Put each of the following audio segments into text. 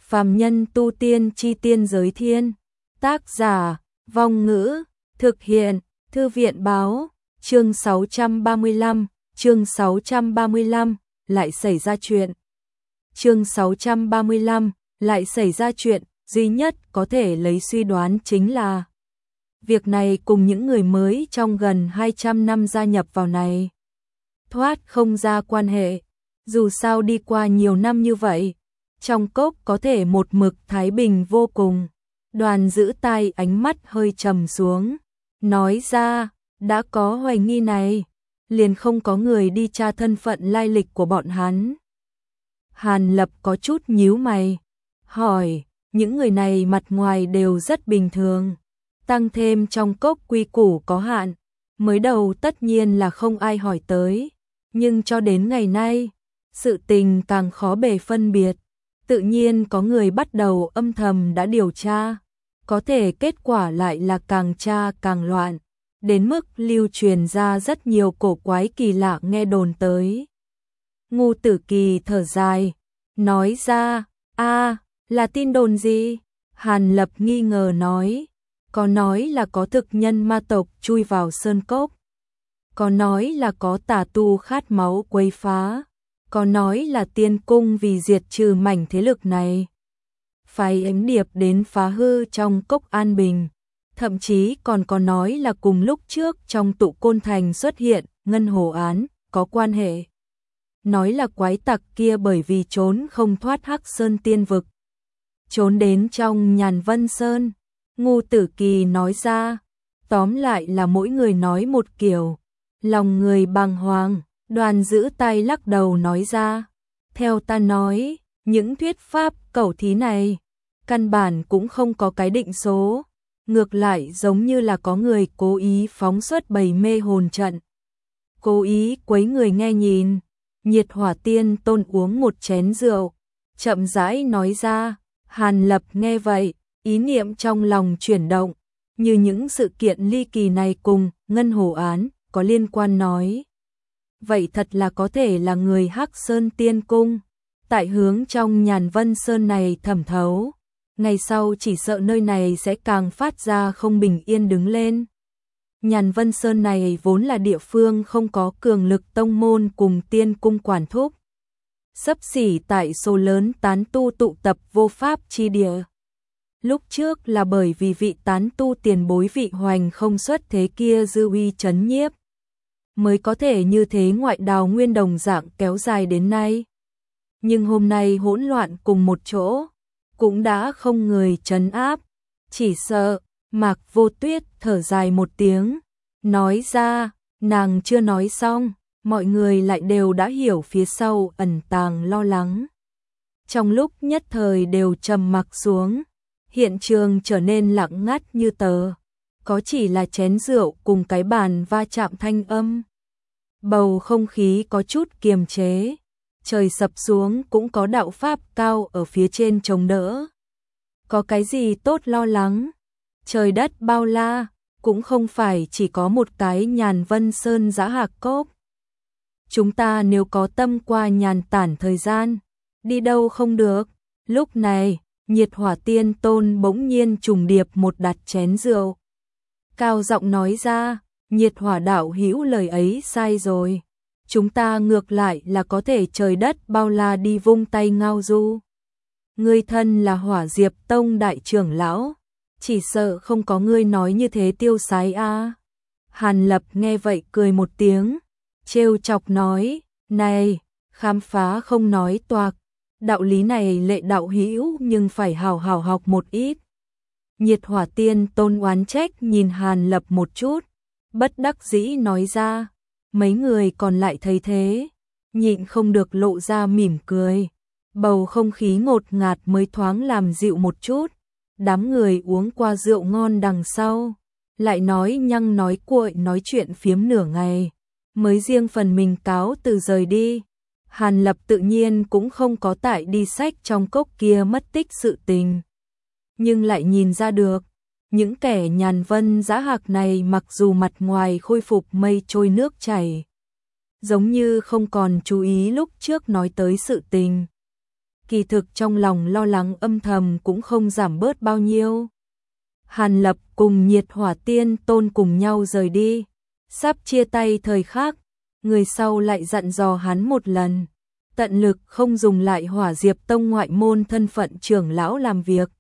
Phàm nhân tu tiên chi tiên giới thiên. Tác giả, Vong Ngữ, thực hiện, Thư viện báo, chương 635, lại xảy ra chuyện. Chương 635, lại xảy ra chuyện, duy nhất có thể lấy suy đoán chính là việc này cùng những người mới trong gần 200 năm gia nhập vào này thoát không ra quan hệ. Dù sao đi qua nhiều năm như vậy, trong cốc có thể một mực thái bình vô cùng. Đoàn giữ tai ánh mắt hơi trầm xuống, nói ra, đã có hoài nghi này, liền không có người đi tra thân phận lai lịch của bọn hắn. Hàn Lập có chút nhíu mày, hỏi, những người này mặt ngoài đều rất bình thường, tăng thêm trong cốc quy củ có hạn, mới đầu tất nhiên là không ai hỏi tới, nhưng cho đến ngày nay, sự tình càng khó bề phân biệt, tự nhiên có người bắt đầu âm thầm đã điều tra, có thể kết quả lại là càng tra càng loạn, đến mức lưu truyền ra rất nhiều cổ quái kỳ lạ nghe đồn tới. Ngu Tử Kỳ thở dài, nói ra, là tin đồn gì? Hàn Lập nghi ngờ nói, có nói là có thực nhân ma tộc chui vào sơn cốc, có nói là có tà tu khát máu quấy phá, có nói là tiên cung vì diệt trừ mảnh thế lực này, phái ánh điệp đến phá hư trong cốc an bình, thậm chí còn có nói là cùng lúc trước trong tụ côn thành xuất hiện ngân hồ án có quan hệ. Nói là quái tặc kia bởi vì trốn không thoát Hắc Sơn tiên vực, trốn đến trong Nhàn Vân Sơn. Ngu Tử Kỳ nói ra, tóm lại là mỗi người nói một kiểu, lòng người bàng hoàng. Đoàn giữ tay lắc đầu nói ra, theo ta nói, những thuyết pháp cẩu thí này, căn bản cũng không có cái định số, ngược lại giống như là có người cố ý phóng xuất bầy mê hồn trận, cố ý quấy người nghe nhìn. Nhiệt Hỏa Tiên Tôn uống một chén rượu, chậm rãi nói ra. Hàn Lập nghe vậy, ý niệm trong lòng chuyển động, như những sự kiện ly kỳ này cùng ngân hồ án có liên quan nói. Vậy thật là có thể là người Hắc Sơn Tiên Cung, tại hướng trong Nhàn Vân Sơn này thẩm thấu, ngày sau chỉ sợ nơi này sẽ càng phát ra không bình yên đứng lên. Nhàn Vân Sơn này vốn là địa phương không có cường lực tông môn cùng tiên cung quản thúc, xấp xỉ tại số lớn tán tu tụ tập vô pháp chi địa. Lúc trước là bởi vì vị tán tu tiền bối Vị Hoành không xuất thế kia dư uy chấn nhiếp, mới có thể như thế ngoại đào nguyên đồng dạng kéo dài đến nay. Nhưng hôm nay hỗn loạn cùng một chỗ, cũng đã không người trấn áp, chỉ sợ. Mạc Vô Tuyết thở dài một tiếng, nói ra, nàng chưa nói xong, mọi người lại đều đã hiểu phía sau ẩn tàng lo lắng. Trong lúc nhất thời đều trầm mặc xuống, hiện trường trở nên lặng ngắt như tờ, có chỉ là chén rượu cùng cái bàn va chạm thanh âm. Bầu không khí có chút kiềm chế, trời sập xuống cũng có đạo pháp cao ở phía trên chống đỡ. Có cái gì tốt lo lắng? Trời đất bao la, cũng không phải chỉ có một cái Nhàn Vân Sơn Dã Hạc Cốc. Chúng ta nếu có tâm qua nhàn tản thời gian, đi đâu không được. Lúc này, Nhiệt Hỏa Tiên Tôn bỗng nhiên trùng điệp một đặt chén rượu. Cao giọng nói ra, Nhiệt Hỏa đạo hữu lời ấy sai rồi. Chúng ta ngược lại là có thể trời đất bao la đi vung tay ngao du. Ngươi thân là Hỏa Diệp Tông đại trưởng lão, chỉ sợ không có ngươi nói như thế tiêu sái a. Hàn Lập nghe vậy cười một tiếng, trêu chọc nói, này, khám phá không nói toạc, đạo lý này lệ đạo hữu nhưng phải hào hào học một ít. Nhiệt Hỏa Tiên Tôn oán trách nhìn Hàn Lập một chút, bất đắc dĩ nói ra, mấy người còn lại thấy thế, nhịn không được lộ ra mỉm cười, bầu không khí ngột ngạt mới thoáng làm dịu một chút. Đám người uống qua rượu ngon đằng sau, lại nói nhăng nói cuội nói chuyện phiếm nửa ngày, mới riêng phần mình cáo từ rời đi. Hàn Lập tự nhiên cũng không có tại đi sách trong cốc kia mất tích sự tình, nhưng lại nhìn ra được, những kẻ Nhàn Vân Dã Hạc này mặc dù mặt ngoài khôi phục mây trôi nước chảy, giống như không còn chú ý lúc trước nói tới sự tình. kỳ thực trong lòng lo lắng âm thầm cũng không giảm bớt bao nhiêu. Hàn Lập cùng Nhiệt Hỏa Tiên Tôn cùng nhau rời đi, sắp chia tay thời khắc, người sau lại dặn dò hắn một lần, tận lực không dùng lại Hỏa Diệp Tông ngoại môn thân phận trưởng lão làm việc.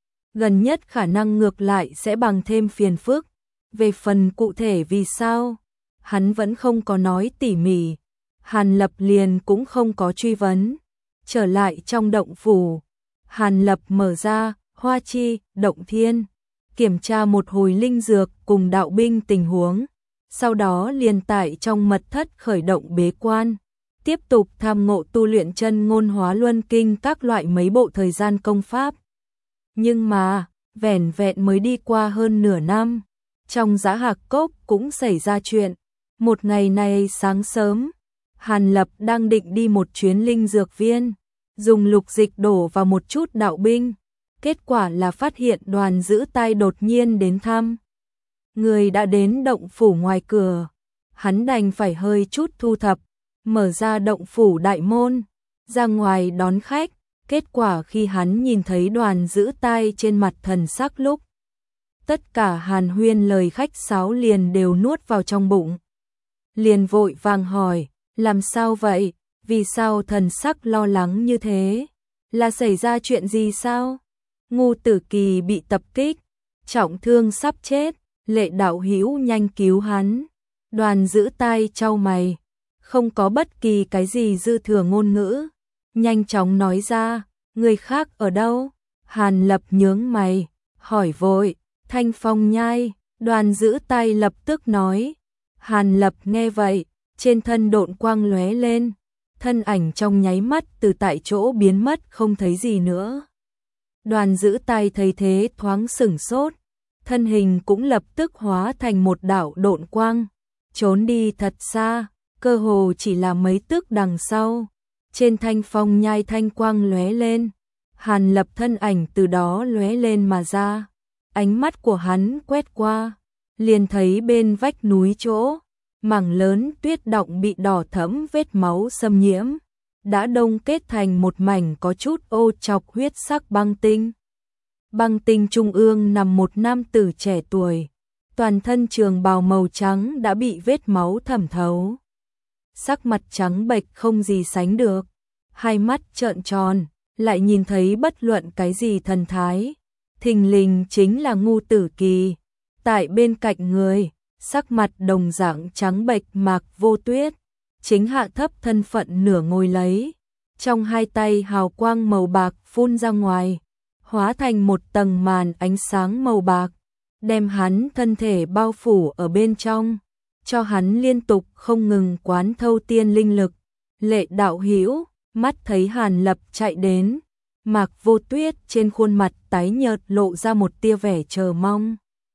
Gần nhất khả năng ngược lại sẽ bằng thêm phiền phức. Về phần cụ thể vì sao, hắn vẫn không có nói tỉ mỉ. Hàn Lập liền cũng không có truy vấn. Trở lại trong động phủ, Hàn Lập mở ra Hoa Chi Động Thiên, kiểm tra một hồi linh dược cùng đạo binh tình huống, sau đó liền tại trong mật thất khởi động bế quan, tiếp tục tham ngộ tu luyện chân ngôn hóa luân kinh các loại mấy bộ thời gian công pháp. Nhưng mà, vẻn vẹn mới đi qua hơn nửa năm, trong Dã Hạc Cốc cũng xảy ra chuyện. Một ngày này sáng sớm, Hàn Lập đang định đi một chuyến linh dược viên, dùng lục dịch đổ vào một chút đạo binh, kết quả là phát hiện Đoàn Giữ Tai đột nhiên đến thăm. Người đã đến động phủ ngoài cửa, hắn đành phải hơi chút thu thập, mở ra động phủ đại môn, ra ngoài đón khách. Kết quả khi hắn nhìn thấy Đoàn Giữ Tai trên mặt thần sắc lúc, tất cả hàn huyên lời khách sáo liền đều nuốt vào trong bụng. Liền vội vàng hỏi, làm sao vậy, vì sao thần sắc lo lắng như thế, là xảy ra chuyện gì sao? Ngu Tử Kỳ bị tập kích, trọng thương sắp chết, Lệ đạo hữu nhanh cứu hắn. Đoàn Giữ Tai chau mày, không có bất kỳ cái gì dư thừa ngôn ngữ, nhanh chóng nói ra, người khác ở đâu? Hàn Lập nhướng mày, hỏi vội, Thanh Phong Nhai. Đoàn Giữ Tai lập tức nói. Hàn Lập nghe vậy, trên thân độn quang lóe lên, thân ảnh trong nháy mắt từ tại chỗ biến mất không thấy gì nữa. Đoàn Giữ Tai thấy thế thoáng sửng sốt, thân hình cũng lập tức hóa thành một đạo độn quang, trốn đi thật xa, cơ hồ chỉ là mấy tước đằng sau. Trên Thanh Phong Nhai thanh quang lóe lên, Hàn Lập thân ảnh từ đó lóe lên mà ra. Ánh mắt của hắn quét qua, liền thấy bên vách núi chỗ, mảng lớn tuyết động bị đỏ thẫm vết máu xâm nhiễm, đã đông kết thành một mảnh có chút ô chọc huyết sắc băng tinh. Băng tinh trung ương nằm một nam tử trẻ tuổi, toàn thân trường bào màu trắng đã bị vết máu thẩm thấu. Sắc mặt trắng bệch không gì sánh được, hai mắt trợn tròn, lại nhìn thấy bất luận cái gì thần thái. Thình lình chính là Ngu Tử Kỳ, tại bên cạnh người, sắc mặt đồng dạng trắng bệch Mạc Vô Tuyết, chính hạ thấp thân phận nửa ngồi lấy, trong hai tay hào quang màu bạc phun ra ngoài, hóa thành một tầng màn ánh sáng màu bạc, đem hắn thân thể bao phủ ở bên trong, cho hắn liên tục không ngừng quán thâu tiên linh lực. Lệ đạo hữu, mắt thấy Hàn Lập chạy đến, Mạc Vô Tuyết trên khuôn mặt tái nhợt lộ ra một tia vẻ chờ mong.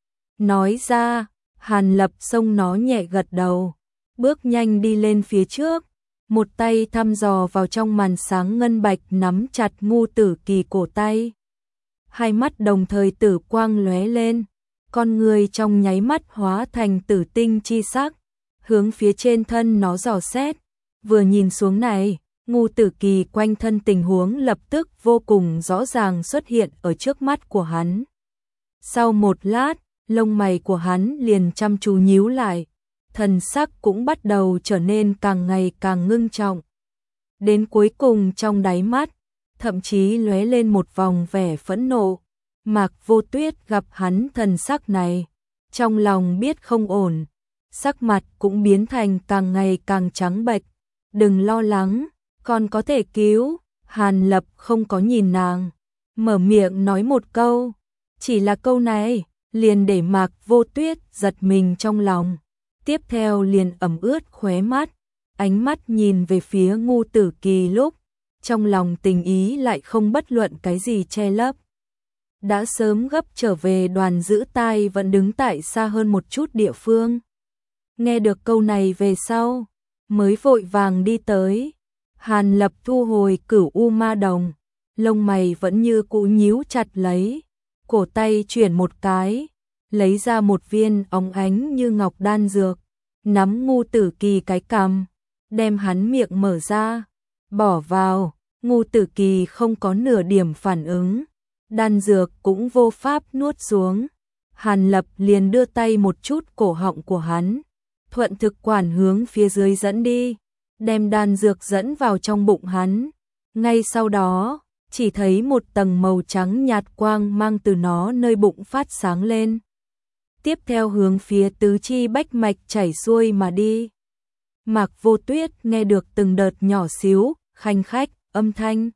Nói ra, Hàn Lập xông nó nhẹ gật đầu, bước nhanh đi lên phía trước, một tay thăm dò vào trong màn sáng ngân bạch nắm chặt Ngu Tử Kỳ cổ tay. Hai mắt đồng thời tử quang lóe lên, con người trong nháy mắt hóa thành tử tinh chi sắc, hướng phía trên thân nó dò xét. Vừa nhìn xuống này, Ngu Tử Kỳ quanh thân tình huống lập tức vô cùng rõ ràng xuất hiện ở trước mắt của hắn. Sau một lát, lông mày của hắn liền chăm chú nhíu lại, thần sắc cũng bắt đầu trở nên càng ngày càng ngưng trọng. Đến cuối cùng trong đáy mắt, thậm chí lóe lên một vòng vẻ phẫn nộ. Mạc Vô Tuyết gặp hắn thần sắc này, trong lòng biết không ổn, sắc mặt cũng biến thành càng ngày càng trắng bệch. Đừng lo lắng, con có thể cứu. Hàn Lập không có nhìn nàng, mở miệng nói một câu, chỉ là câu này liền để Mạc Vô Tuyết giật mình trong lòng, tiếp theo liền ẩm ướt khóe mắt, ánh mắt nhìn về phía Ngu Tử Kỳ lúc, trong lòng tình ý lại không bất luận cái gì che lấp. Đã sớm gấp trở về Đoàn Giữ Tai vẫn đứng tại xa hơn một chút địa phương. Nghe được câu này về sau, mới vội vàng đi tới. Hàn Lập thu hồi Cửu U Ma Đồng, lông mày vẫn như cũ nhíu chặt lấy, cổ tay chuyển một cái, lấy ra một viên óng ánh như ngọc đan dược, nắm Ngu Tử Kỳ cái cằm, đem hắn miệng mở ra, bỏ vào. Ngô Tử Kỳ không có nửa điểm phản ứng, đan dược cũng vô pháp nuốt xuống. Hàn Lập liền đưa tay một chút cổ họng của hắn, thuận thực quản hướng phía dưới dẫn đi, đem đan dược dẫn vào trong bụng hắn. Ngay sau đó, chỉ thấy một tầng màu trắng nhạt quang mang từ nó nơi bụng phát sáng lên. Tiếp theo hướng phía tứ chi bách mạch chảy xuôi mà đi. Mạc Vô Tuyết nghe được từng đợt nhỏ xíu, khanh khách, âm thanh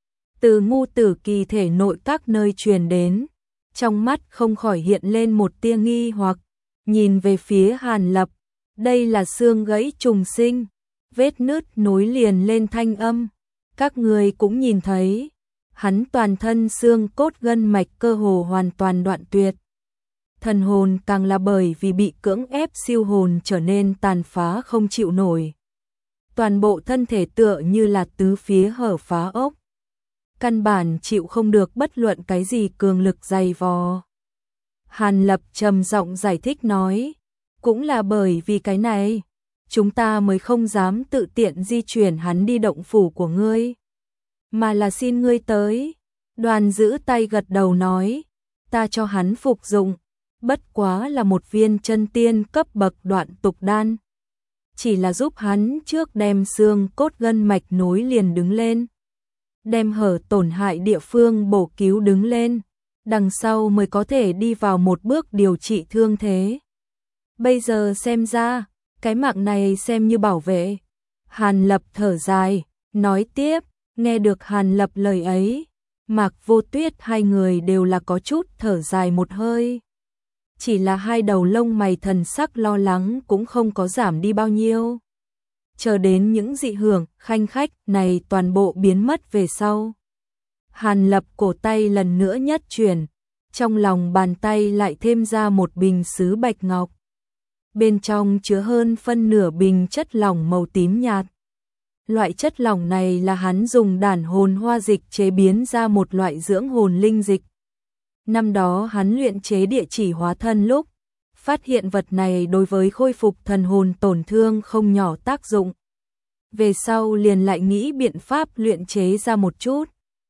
từ Ngô Tử Kỳ thể nội các nơi truyền đến, trong mắt không khỏi hiện lên một tia nghi hoặc, nhìn về phía Hàn Lập, đây là xương gãy trùng sinh, vết nứt nối liền lên thanh âm, các người cũng nhìn thấy, hắn toàn thân xương cốt gân mạch cơ hồ hoàn toàn đoạn tuyệt. Thần hồn càng là bởi vì bị cưỡng ép siêu hồn trở nên tàn phá không chịu nổi. Toàn bộ thân thể tựa như là tứ phía hở phá ốc. Căn bản chịu không được bất luận cái gì cường lực dày vò. Hàn Lập trầm giọng giải thích nói, cũng là bởi vì cái này, chúng ta mới không dám tự tiện di chuyển hắn đi động phủ của ngươi, mà là xin ngươi tới. Đoàn giữ tay gật đầu nói, ta cho hắn phục dụng, bất quá là một viên chân tiên cấp bậc đoạn tục đan, chỉ là giúp hắn trước đem xương cốt gân mạch nối liền đứng lên, đem hở tổn hại địa phương bổ cứu đứng lên, đằng sau mới có thể đi vào một bước điều trị thương thế. Bây giờ xem ra, cái mạng này xem như bảo vệ. Hàn Lập thở dài, nói tiếp, nghe được Hàn Lập lời ấy, Mạc Vô Tuyết hai người đều là có chút thở dài một hơi. Chỉ là hai đầu lông mày thần sắc lo lắng cũng không có giảm đi bao nhiêu. Chờ đến những dị hưởng, khanh khách này toàn bộ biến mất về sau. Hàn Lập cổ tay lần nữa nhất chuyển, trong lòng bàn tay lại thêm ra một bình sứ bạch ngọc. Bên trong chứa hơn phân nửa bình chất lỏng màu tím nhạt. Loại chất lỏng này là hắn dùng đản hồn hoa dịch chế biến ra một loại dưỡng hồn linh dịch. Năm đó hắn luyện chế địa chỉ hóa thân lúc, phát hiện vật này đối với khôi phục thần hồn tổn thương không nhỏ tác dụng. Về sau liền lại nghĩ biện pháp luyện chế ra một chút.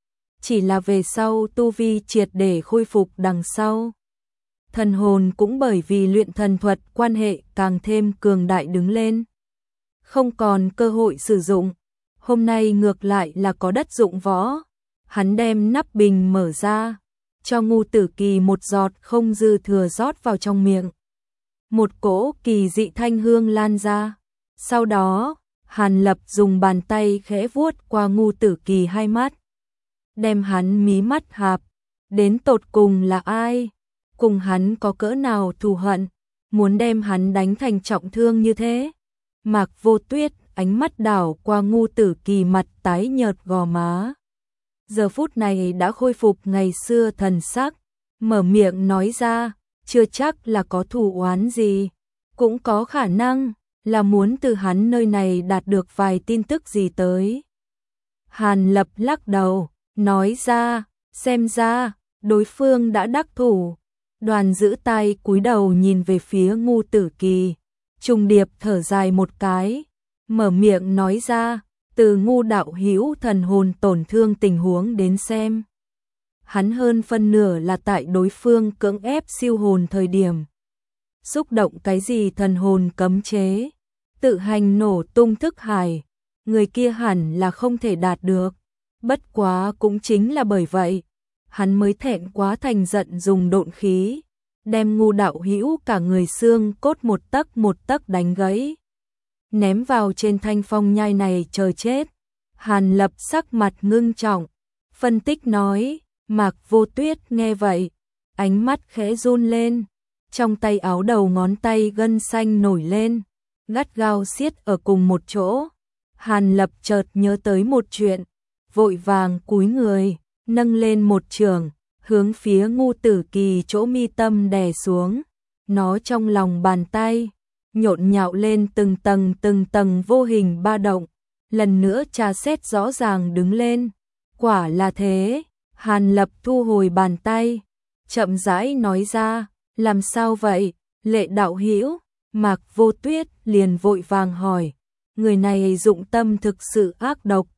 Chỉ là về sau tu vi triệt để khôi phục đằng sau. Thần hồn cũng bởi vì luyện thần thuật quan hệ càng thêm cường đại đứng lên. Không còn cơ hội sử dụng. Hôm nay ngược lại là có đất dụng võ. Hắn đem nắp bình mở ra, cho Ngô Tử Kỳ một giọt không dư thừa rót vào trong miệng. Một cỗ kỳ dị thanh hương lan ra. Sau đó, Hàn Lập dùng bàn tay khẽ vuốt qua Ngô Tử Kỳ hai mắt. Đem hắn mí mắt hạp. Đến tột cùng là ai? Cùng hắn có cỡ nào thù hận? Muốn đem hắn đánh thành trọng thương như thế? Mạc Vô Tuyết ánh mắt đảo qua Ngô Tử Kỳ mặt tái nhợt gò má. Giờ phút này đã khôi phục ngày xưa thần sắc. Mở miệng nói ra, chưa chắc là có thù oán gì. Cũng có khả năng là muốn từ hắn nơi này đạt được vài tin tức gì tới. Hàn Lập lắc đầu, nói ra, xem ra, đối phương đã đắc thủ. Đoàn giữ tay cúi đầu nhìn về phía Ngô Tử Kỳ, trùng điệp thở dài một cái, mở miệng nói ra, từ Ngô đạo hữu thần hồn tổn thương tình huống đến xem. Hắn hơn phân nửa là tại đối phương cưỡng ép siêu hồn thời điểm. Xúc động cái gì thần hồn cấm chế, tự hành nổ tung thức hải, người kia hẳn là không thể đạt được. Bất quá cũng chính là bởi vậy, hắn mới thẹn quá thành giận dùng độn khí, đem Ngô đạo hữu cả người xương cốt một tấc đánh gãy, ném vào trên thanh phong nhai này chờ chết. Hàn Lập sắc mặt ngưng trọng, phân tích nói, Mạc Vô Tuyết nghe vậy, ánh mắt khẽ run lên, trong tay áo đầu ngón tay gân xanh nổi lên, gắt gao siết ở cùng một chỗ. Hàn Lập chợt nhớ tới một chuyện, vội vàng cúi người, nâng lên một chưởng, hướng phía Ngô Tử Kỳ chỗ mi tâm đè xuống. Nó trong lòng bàn tay, nhộn nhạo lên từng tầng vô hình ba động, lần nữa tra xét rõ ràng đứng lên. Quả là thế, Hàn Lập thu hồi bàn tay, chậm rãi nói ra, làm sao vậy, Lệ đạo hữu? Mạc Vô Tuyết liền vội vàng hỏi, người này dụng tâm thực sự ác độc.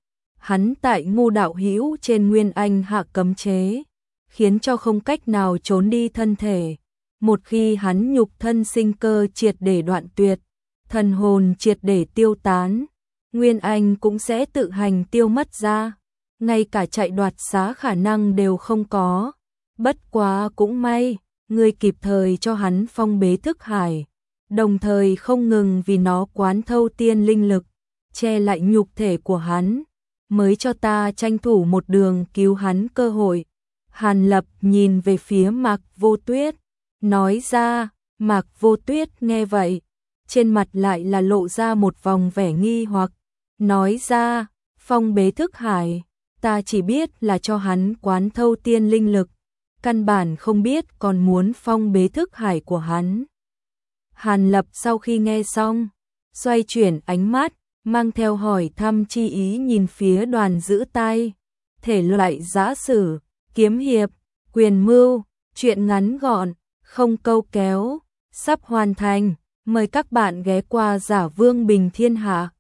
hắn tại Ngô đạo hữu trên Nguyên Anh hạ cấm chế, khiến cho không cách nào trốn đi thân thể. Một khi hắn nhục thân sinh cơ triệt để đoạn tuyệt, thần hồn triệt để tiêu tán, Nguyên Anh cũng sẽ tự hành tiêu mất ra, ngay cả chạy đoạt xá khả năng đều không có. Bất quá cũng may, ngươi kịp thời cho hắn phong bế thức hải, đồng thời không ngừng vì nó quán thâu tiên linh lực, che lại nhục thể của hắn, mới cho ta tranh thủ một đường cứu hắn cơ hội. Hàn Lập nhìn về phía Mạc Vô Tuyết, nói ra. Mạc Vô Tuyết nghe vậy, trên mặt lại là lộ ra một vòng vẻ nghi hoặc, nói ra, phong bế thức hải, ta chỉ biết là cho hắn quán thâu tiên linh lực, căn bản không biết còn muốn phong bế thức hải của hắn. Hàn Lập sau khi nghe xong, xoay chuyển ánh mắt, mang theo hỏi thăm chi ý nhìn phía Đoàn Giữ Tai. Thể loại giã sử, kiếm hiệp, quyền mưu, truyện ngắn gọn, không câu kéo, sắp hoàn thành. Mời các bạn ghé qua Giả Vương Bình Thiên Hạ.